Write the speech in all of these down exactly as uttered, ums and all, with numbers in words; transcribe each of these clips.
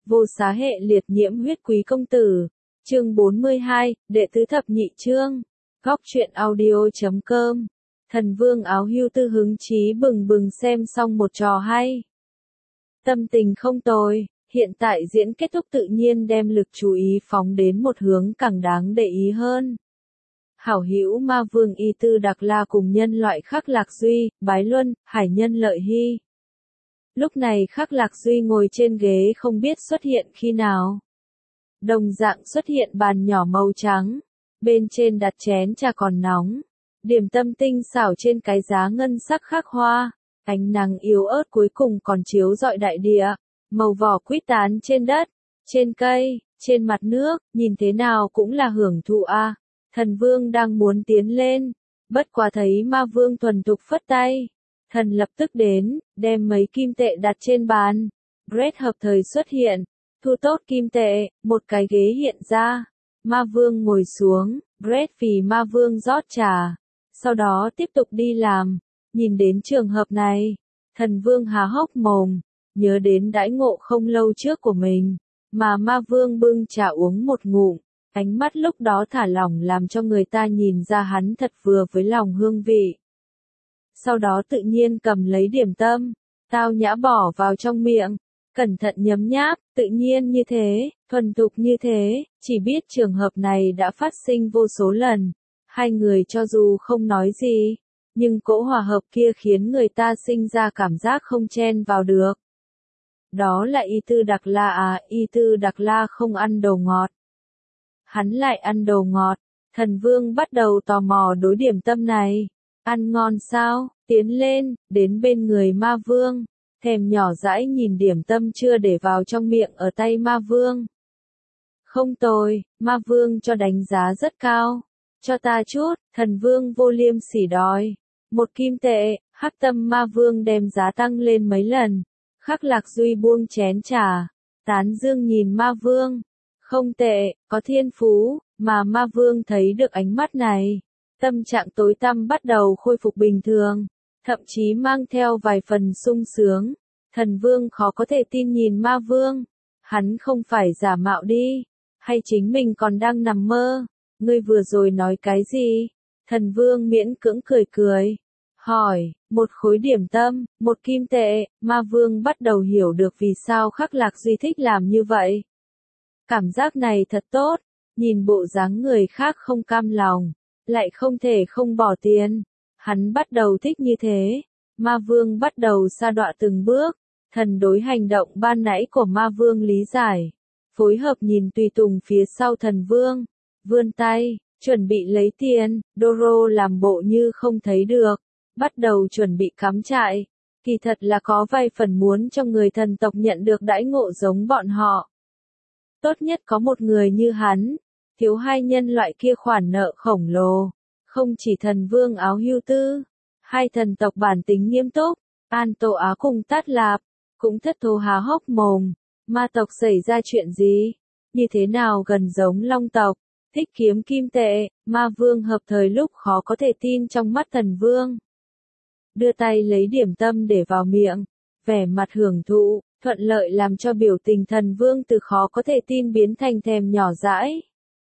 Vô xá hệ liệt nhiễm huyết quý công tử. Chương bốn mươi hai, đệ tứ thập nhị chương. Góc truyện audio chấm com. Thần vương áo hưu tư hứng chí bừng bừng xem xong một trò hay. Tâm tình không tồi, hiện tại diễn kết thúc tự nhiên đem lực chú ý phóng đến một hướng càng đáng để ý hơn. Hảo hữu ma vương y tư đặc la cùng nhân loại Khắc Lạc Duy, Bái Luân, Hải nhân Lợi Hy. Lúc này Khắc Lạc Duy ngồi trên ghế không biết xuất hiện khi nào. Đồng dạng xuất hiện bàn nhỏ màu trắng, bên trên đặt chén trà còn nóng, điểm tâm tinh xảo trên cái giá ngân sắc khắc hoa, ánh nắng yếu ớt cuối cùng còn chiếu rọi đại địa, màu vỏ quýt tán trên đất, trên cây, trên mặt nước, nhìn thế nào cũng là hưởng thụ a. À. Thần vương đang muốn tiến lên, bất quá thấy ma vương thuần thục phất tay. Thần lập tức đến, đem mấy kim tệ đặt trên bàn. Brett hợp thời xuất hiện, thu tốt kim tệ, một cái ghế hiện ra. Ma vương ngồi xuống, Brett vì ma vương rót trà. Sau đó tiếp tục đi làm. Nhìn đến trường hợp này, thần vương há hốc mồm, nhớ đến đãi ngộ không lâu trước của mình. Mà ma vương bưng trà uống một ngụm, ánh mắt lúc đó thả lỏng làm cho người ta nhìn ra hắn thật vừa với lòng hương vị. Sau đó tự nhiên cầm lấy điểm tâm, tao nhã bỏ vào trong miệng, cẩn thận nhấm nháp, tự nhiên như thế, thuần thục như thế, chỉ biết trường hợp này đã phát sinh vô số lần. Hai người cho dù không nói gì, nhưng cỗ hòa hợp kia khiến người ta sinh ra cảm giác không chen vào được. Đó là y tư đặc la à, y tư đặc la không ăn đồ ngọt. Hắn lại ăn đồ ngọt, thần vương bắt đầu tò mò đối điểm tâm này. Ăn ngon sao, tiến lên, đến bên người ma vương, thèm nhỏ dãi nhìn điểm tâm chưa để vào trong miệng ở tay ma vương. Không tồi, ma vương cho đánh giá rất cao. Cho ta chút, thần vương vô liêm sỉ đòi. Một kim tệ, hắc tâm ma vương đem giá tăng lên mấy lần. Khắc Lạc Duy buông chén trà, tán dương nhìn ma vương. Không tệ, có thiên phú, mà ma vương thấy được ánh mắt này. Tâm trạng tối tăm bắt đầu khôi phục bình thường, thậm chí mang theo vài phần sung sướng. Thần vương khó có thể tin nhìn ma vương. Hắn không phải giả mạo đi, hay chính mình còn đang nằm mơ. Ngươi vừa rồi nói cái gì? Thần vương miễn cưỡng cười cười. Hỏi, một khối điểm tâm, một kim tệ, ma vương bắt đầu hiểu được vì sao Khắc Lạc Duy thích làm như vậy. Cảm giác này thật tốt, nhìn bộ dáng người khác không cam lòng, lại không thể không bỏ tiền. Hắn bắt đầu thích như thế. Ma vương bắt đầu sa đọa từng bước. Thần đối hành động ban nãy của ma vương lý giải. Phối hợp nhìn tùy tùng phía sau thần vương. Vươn tay, chuẩn bị lấy tiền. Doro làm bộ như không thấy được. Bắt đầu chuẩn bị cắm trại. Kỳ thật là có vài phần muốn cho người thần tộc nhận được đãi ngộ giống bọn họ. Tốt nhất có một người như hắn. Thiếu hai nhân loại kia khoản nợ khổng lồ. Không chỉ thần vương áo hưu tư. Hai thần tộc bản tính nghiêm túc. An Tô Á cùng Tát Lạp. Cũng thất thố há hốc mồm. Ma tộc xảy ra chuyện gì? Như thế nào gần giống long tộc? Thích kiếm kim tệ. Ma vương hợp thời lúc khó có thể tin trong mắt thần vương. Đưa tay lấy điểm tâm để vào miệng. Vẻ mặt hưởng thụ, thuận lợi làm cho biểu tình thần vương từ khó có thể tin biến thành thèm nhỏ dãi.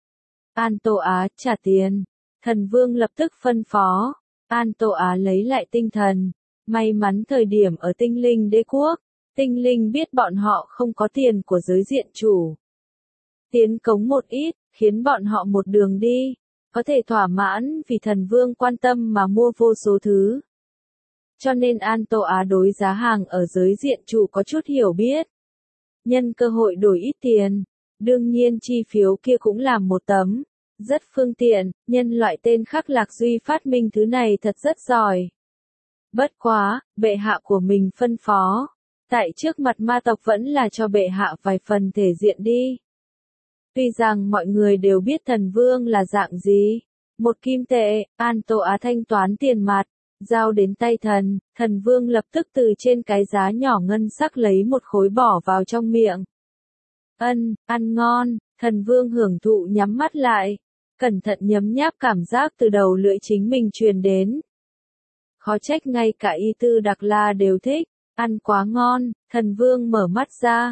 An Tô Á, trả tiền. Thần vương lập tức phân phó. An Tô Á lấy lại tinh thần. May mắn thời điểm ở tinh linh đế quốc. Tinh linh biết bọn họ không có tiền của giới diện chủ. Tiến cống một ít, khiến bọn họ một đường đi. Có thể thỏa mãn vì thần vương quan tâm mà mua vô số thứ. Cho nên An Tô Á đối giá hàng ở giới diện chủ có chút hiểu biết. Nhân cơ hội đổi ít tiền. Đương nhiên chi phiếu kia cũng làm một tấm. Rất phương tiện, nhân loại tên Khắc Lạc Duy phát minh thứ này thật rất giỏi. Bất quá, bệ hạ của mình phân phó. Tại trước mặt ma tộc vẫn là cho bệ hạ vài phần thể diện đi. Tuy rằng mọi người đều biết thần vương là dạng gì. Một kim tệ, An Tô Á thanh toán tiền mặt. Giao đến tay thần, thần vương lập tức từ trên cái giá nhỏ ngân sắc lấy một khối bỏ vào trong miệng. Ân, ăn ngon, thần vương hưởng thụ nhắm mắt lại. Cẩn thận nhấm nháp cảm giác từ đầu lưỡi chính mình truyền đến. Khó trách ngay cả y tư đặc la đều thích, ăn quá ngon, thần vương mở mắt ra.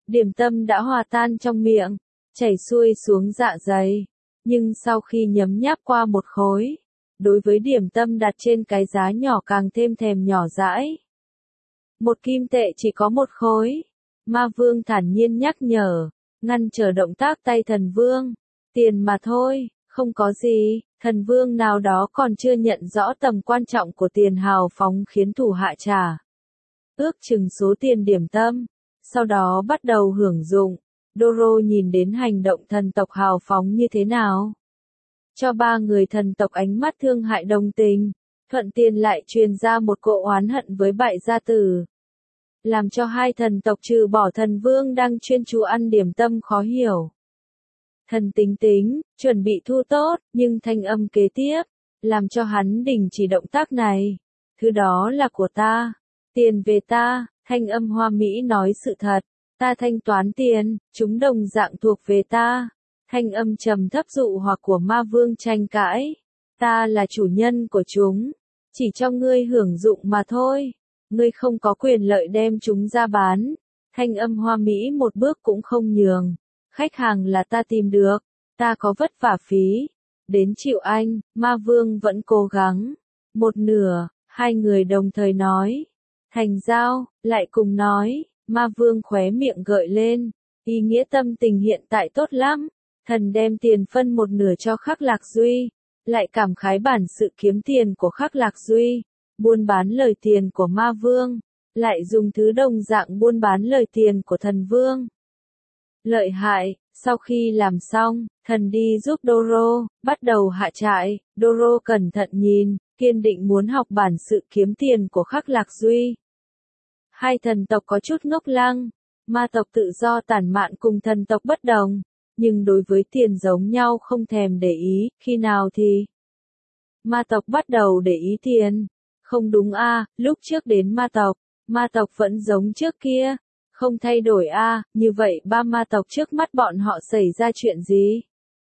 Điểm tâm đã hòa tan trong miệng, chảy xuôi xuống dạ dày. Nhưng sau khi nhấm nháp qua một khối, đối với điểm tâm đặt trên cái giá nhỏ càng thêm thèm nhỏ dãi. Một kim tệ chỉ có một khối. Ma Vương thản nhiên nhắc nhở, ngăn trở động tác tay Thần Vương. Tiền mà thôi, không có gì. Thần Vương nào đó còn chưa nhận rõ tầm quan trọng của tiền hào phóng khiến thủ hạ trả ước chừng số tiền điểm tâm, sau đó bắt đầu hưởng dụng. Doro nhìn đến hành động thần tộc hào phóng như thế nào. Cho ba người thần tộc ánh mắt thương hại đồng tình, thuận tiền lại truyền ra một cỗ oán hận với bại gia tử. Làm cho hai thần tộc trừ bỏ Thần Vương đang chuyên chú ăn điểm tâm khó hiểu. Thần Tính Tính, chuẩn bị thu tốt, nhưng thanh âm kế tiếp, làm cho hắn đình chỉ động tác này. Thứ đó là của ta, tiền về ta, thanh âm Hoa Mỹ nói sự thật, ta thanh toán tiền, chúng đồng dạng thuộc về ta. Thanh âm trầm thấp dụ hoặc của Ma Vương tranh cãi, ta là chủ nhân của chúng, chỉ cho ngươi hưởng dụng mà thôi, ngươi không có quyền lợi đem chúng ra bán. Thanh âm Hoa Mỹ một bước cũng không nhường, khách hàng là ta tìm được, ta có vất vả phí, đến chịu anh. Ma Vương vẫn cố gắng, một nửa, hai người đồng thời nói, thành giao, lại cùng nói. Ma Vương khóe miệng gợi lên, ý nghĩa tâm tình hiện tại tốt lắm. Thần đem tiền phân một nửa cho Khắc Lạc Duy, lại cảm khái bản sự kiếm tiền của Khắc Lạc Duy, buôn bán lời tiền của Ma Vương, lại dùng thứ đồng dạng buôn bán lời tiền của Thần Vương. Lợi hại. Sau khi làm xong, thần đi giúp Doro, bắt đầu hạ trại. Doro cẩn thận nhìn, kiên định muốn học bản sự kiếm tiền của Khắc Lạc Duy. Hai thần tộc có chút ngốc lăng, ma tộc tự do tản mạn cùng thần tộc bất đồng, nhưng đối với tiền giống nhau không thèm để ý. Khi nào thì ma tộc bắt đầu để ý tiền? Không đúng a, à, lúc trước đến ma tộc, ma tộc vẫn giống trước kia, không thay đổi a, à, như vậy ba ma tộc trước mắt bọn họ xảy ra chuyện gì?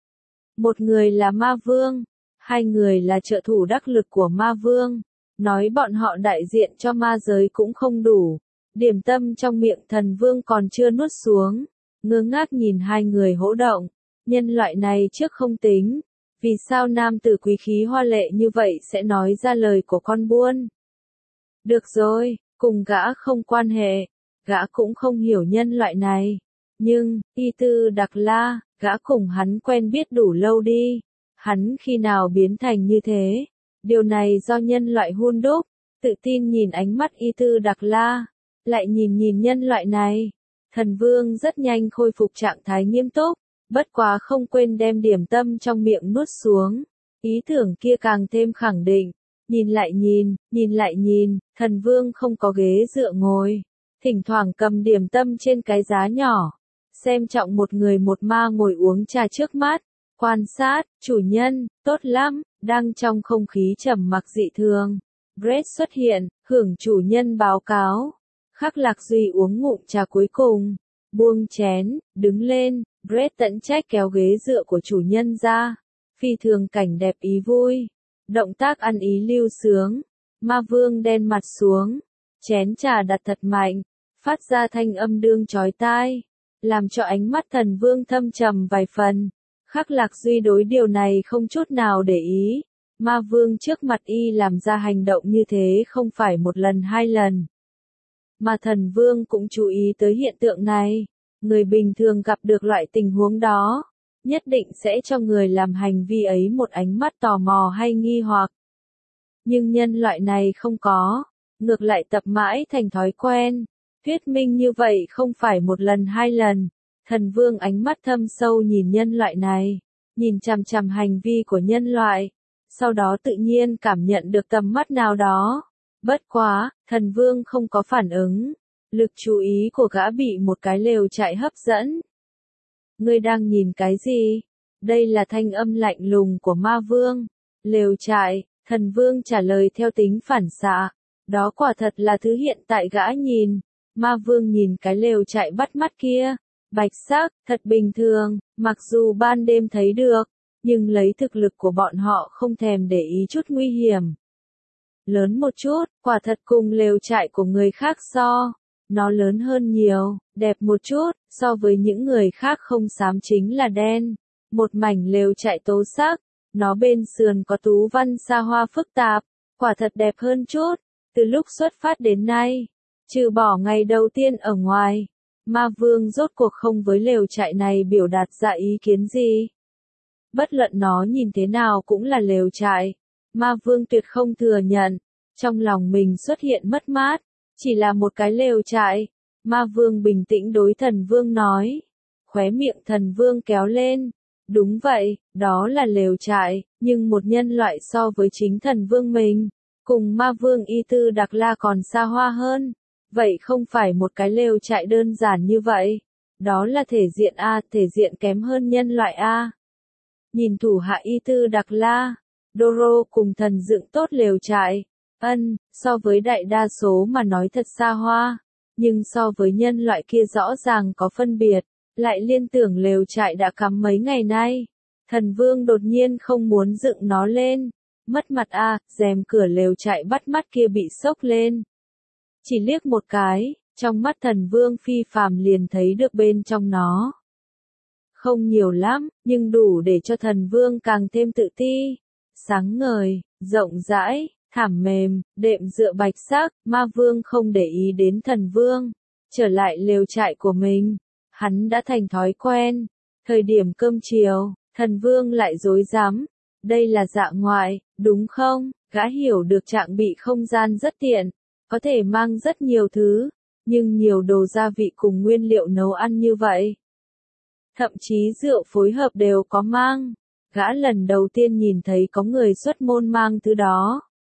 Một người là Ma Vương, hai người là trợ thủ đắc lực của Ma Vương, nói bọn họ đại diện cho ma giới cũng không đủ. Điểm tâm trong miệng Thần Vương còn chưa nuốt xuống, ngơ ngác nhìn hai người hỗ động. Nhân loại này trước không tính, vì sao nam tử quý khí hoa lệ như vậy sẽ nói ra lời của con buôn? Được rồi, cùng gã không quan hệ, gã cũng không hiểu nhân loại này. Nhưng, Y Tư Đặc La, gã cùng hắn quen biết đủ lâu đi. Hắn khi nào biến thành như thế? Điều này do nhân loại hun đúc. Tự tin nhìn ánh mắt Y Tư Đặc La, lại nhìn nhìn nhân loại này. Thần Vương rất nhanh khôi phục trạng thái nghiêm túc, bất quá không quên đem điểm tâm trong miệng nuốt xuống. Ý tưởng kia càng thêm khẳng định. Nhìn lại nhìn, nhìn lại nhìn, Thần Vương không có ghế dựa ngồi, thỉnh thoảng cầm điểm tâm trên cái giá nhỏ, xem trọng một người một ma ngồi uống trà trước mắt, quan sát. Chủ nhân, tốt lắm. Đang trong không khí trầm mặc dị thường, Brett xuất hiện, hưởng chủ nhân báo cáo. Khắc Lạc Duy uống ngụm trà cuối cùng, buông chén, đứng lên. Brett tận trách kéo ghế dựa của chủ nhân ra, phi thường cảnh đẹp ý vui, động tác ăn ý lưu sướng. Ma Vương đen mặt xuống, chén trà đặt thật mạnh, phát ra thanh âm đương chói tai, làm cho ánh mắt Thần Vương thâm trầm vài phần. Khắc Lạc Duy đối điều này không chút nào để ý. Ma Vương trước mặt y làm ra hành động như thế không phải một lần hai lần. Mà Thần Vương cũng chú ý tới hiện tượng này. Người bình thường gặp được loại tình huống đó, nhất định sẽ cho người làm hành vi ấy một ánh mắt tò mò hay nghi hoặc. Nhưng nhân loại này không có, ngược lại tập mãi thành thói quen. Thuyết minh như vậy không phải một lần hai lần. Thần Vương ánh mắt thâm sâu nhìn nhân loại này, nhìn chằm chằm hành vi của nhân loại, sau đó tự nhiên cảm nhận được tầm mắt nào đó. Bất quá, Thần Vương không có phản ứng, lực chú ý của gã bị một cái lều trại hấp dẫn. Ngươi đang nhìn cái gì? Đây là thanh âm lạnh lùng của Ma Vương. Lều trại, Thần Vương trả lời theo tính phản xạ, đó quả thật là thứ hiện tại gã nhìn. Ma Vương nhìn cái lều trại bắt mắt kia, bạch sắc, thật bình thường, mặc dù ban đêm thấy được, nhưng lấy thực lực của bọn họ không thèm để ý chút nguy hiểm. Lớn một chút, quả thật cùng lều trại của người khác so, nó lớn hơn nhiều, đẹp một chút, so với những người khác không xám chính là đen, một mảnh lều trại tố sắc, nó bên sườn có tú văn sa hoa phức tạp, quả thật đẹp hơn chút, từ lúc xuất phát đến nay, trừ bỏ ngày đầu tiên ở ngoài, Ma Vương rốt cuộc không với lều trại này biểu đạt ra ý kiến gì. Bất luận nó nhìn thế nào cũng là lều trại, Ma Vương tuyệt không thừa nhận, trong lòng mình xuất hiện mất mát, chỉ là một cái lều trại. Ma Vương bình tĩnh đối Thần Vương nói, khóe miệng Thần Vương kéo lên, đúng vậy, đó là lều trại, nhưng một nhân loại so với chính Thần Vương mình, cùng Ma Vương Y Tư Đặc La còn xa hoa hơn, vậy không phải một cái lều trại đơn giản như vậy, đó là thể diện A, thể diện kém hơn nhân loại A. Nhìn thủ hạ Y Tư Đặc La, Doro cùng thần dựng tốt lều trại, ân, so với đại đa số mà nói thật xa hoa, nhưng so với nhân loại kia rõ ràng có phân biệt, lại liên tưởng lều trại đã cắm mấy ngày nay. Thần Vương đột nhiên không muốn dựng nó lên, mất mặt a, rèm cửa lều trại bắt mắt kia bị xốc lên. Chỉ liếc một cái, trong mắt Thần Vương phi phàm liền thấy được bên trong nó. Không nhiều lắm, nhưng đủ để cho Thần Vương càng thêm tự ti. Sáng ngời, rộng rãi, thảm mềm, đệm dựa bạch sắc, Ma Vương không để ý đến Thần Vương. Trở lại lều trại của mình, hắn đã thành thói quen. Thời điểm cơm chiều, Thần Vương lại rối rắm. Đây là dạ ngoại, đúng không? Gã hiểu được trạng bị không gian rất tiện, có thể mang rất nhiều thứ, nhưng nhiều đồ gia vị cùng nguyên liệu nấu ăn như vậy. Thậm chí rượu phối hợp đều có mang. Gã lần đầu tiên nhìn thấy có người xuất môn mang thứ đó.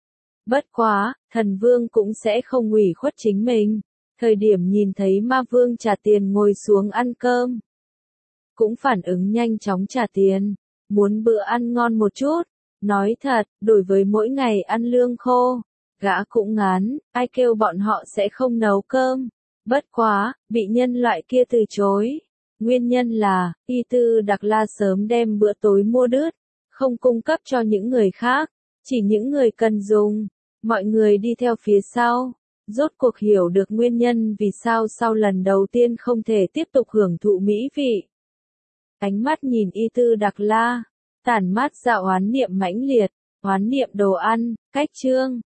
Bất quá, Thần Vương cũng sẽ không ủy khuất chính mình. Thời điểm nhìn thấy Ma Vương trả tiền ngồi xuống ăn cơm, cũng phản ứng nhanh chóng trả tiền, muốn bữa ăn ngon một chút. Nói thật, đối với mỗi ngày ăn lương khô, gã cũng ngán, ai kêu bọn họ sẽ không nấu cơm. Bất quá, bị nhân loại kia từ chối. Nguyên nhân là, Y Tư Đặc La sớm đem bữa tối mua đứt, không cung cấp cho những người khác, chỉ những người cần dùng. Mọi người đi theo phía sau, rốt cuộc hiểu được nguyên nhân vì sao sau lần đầu tiên không thể tiếp tục hưởng thụ mỹ vị. Ánh mắt nhìn Y Tư Đặc La, tản mát ra oán niệm mãnh liệt, oán niệm đồ ăn, cách chương.